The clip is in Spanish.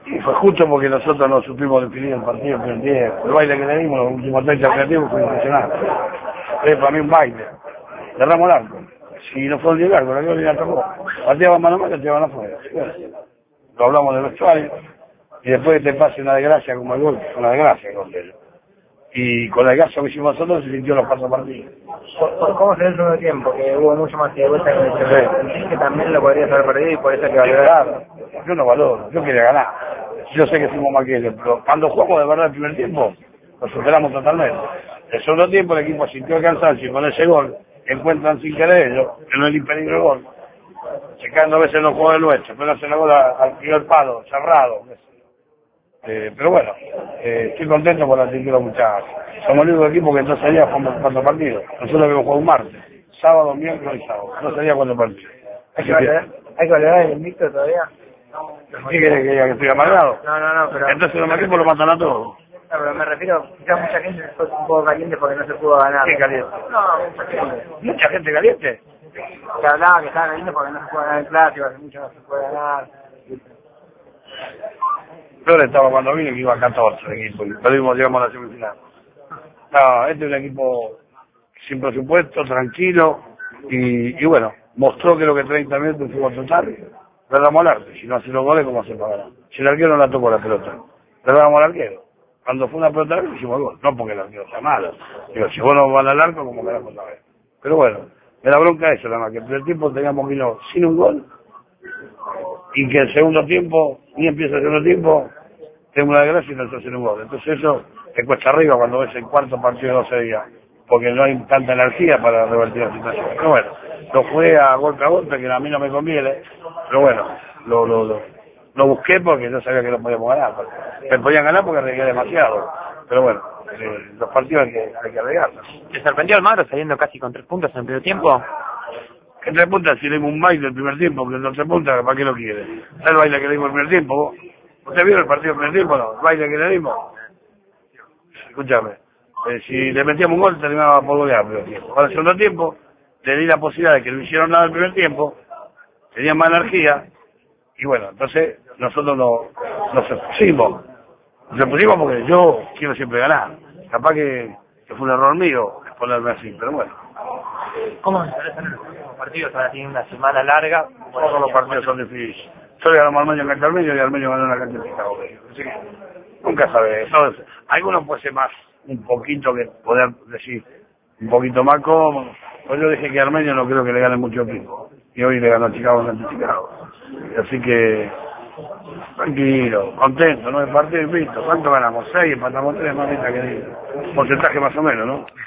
Y fue justo porque nosotros no supimos definir el partido en el tiempo. El baile que le dimos, los últimos 30 objetivos, fue impresionante. Es para mí un baile. Cerramos el arco. Si no fue un día largo, la que la tocó. Pateaban mano a mano, te llevan afuera. Bueno, lo hablamos del vestuario. Y después te pase una desgracia como el gol, una desgracia con ellos. Y con el gasto que hicimos nosotros se sintió los cuatro partidos. ¿Cómo se ve el segundo tiempo? Que hubo mucho más de vuelta que el tercero. ¿Sentís que también lo podrías haber perdido y por eso que valió? Claro, yo no valoro, yo quería ganar. Yo sé que fuimos más que ellos, pero cuando jugamos de verdad el primer tiempo, lo superamos totalmente. El segundo tiempo el equipo sintió el cansancio y con ese gol encuentran sin querer ellos, que no es el peligro el gol. Se caen 2 veces en los juegos del nuestro, pero hacen la gol al primer palo, cerrado. Pero bueno, estoy contento por la actitud de los muchachos. Somos el único equipo que 2 días jugamos 4 partidos. Nosotros habíamos jugado un martes, sábado, miércoles y sábado. 2 días 4 partidos. ¿Hay que valorar el invicto todavía? ¿Qué querés que diga? ¿Que estoy amargado? No, pero... Entonces los equipos lo matan a todos. No, pero me refiero, quizás mucha gente fue un poco caliente porque no se pudo ganar. ¿Qué caliente? No, mucha gente. ¿Mucha gente caliente? Que hablaba que estaba caliente porque no se pudo ganar el clásico, hace mucho no se puede ganar. Peor estaba cuando vine que iba a 14 el equipo y perdimos, llegamos a la semifinal. No, este es un equipo sin presupuesto, tranquilo y bueno, mostró que lo que 30 minutos de fútbol total, le damos al arte. Si no hace los goles, ¿cómo se pagará? Si el arquero no la tocó la pelota, le damos al arquero. Cuando fue una pelota, le hicimos el gol. No porque el arquero sea malo. Digo, si vos no vas al arco, como que la otra vez. Pero bueno, me da bronca eso, nada más, que el primer tiempo teníamos vino sin un gol y que el segundo tiempo, ni empieza el segundo tiempo, tengo una desgracia y no estoy haciendo un gol. Entonces eso te cuesta arriba cuando ves el cuarto partido de 12 días, porque no hay tanta energía para revertir la situación. Pero bueno, lo jugué a golpe, que a mí no me conviene, pero bueno, lo busqué porque yo sabía que no podíamos ganar. Me podían ganar porque arriesgué demasiado, pero bueno, los partidos hay que arriesgarlos. ¿Te sorprendió Almagro saliendo casi con 3 puntos en el primer tiempo? ¿Qué 3 puntas si le dimos un baile el primer tiempo? Porque los 3 puntas, ¿para qué lo quiere? ¿Sabes el baile que le dimos el primer tiempo vos? ¿Usted vio el partido del primer tiempo no? ¿El baile que le dimos? Escúchame, si le metíamos un gol terminaba por golear el primer tiempo. Ahora el segundo tiempo, le di la posibilidad de que no hicieron nada el primer tiempo, tenían más energía, y bueno, entonces nosotros nos pusimos. Nos pusimos porque yo quiero siempre ganar. Capaz que fue un error mío ponerme así, pero bueno. ¿Cómo se interesan los próximos partidos? Ahora tienen una semana larga. Todos los partidos son difíciles. Yo ganamos a Armenio en cancha Armenio y Armenio ganó en la cancha de Chicago. Así que nunca sabe. Entonces, algunos puede ser más, un poquito que poder decir, un poquito más cómodo. Pues yo dije que Armenio no creo que le gane mucho equipo. Y hoy le ganó a Chicago en cancha de Chicago. Así que, tranquilo, contento, ¿no? El partido invicto. ¿Cuánto ganamos? 6, empatamos 3, mamita querida. Porcentaje más o menos, ¿no?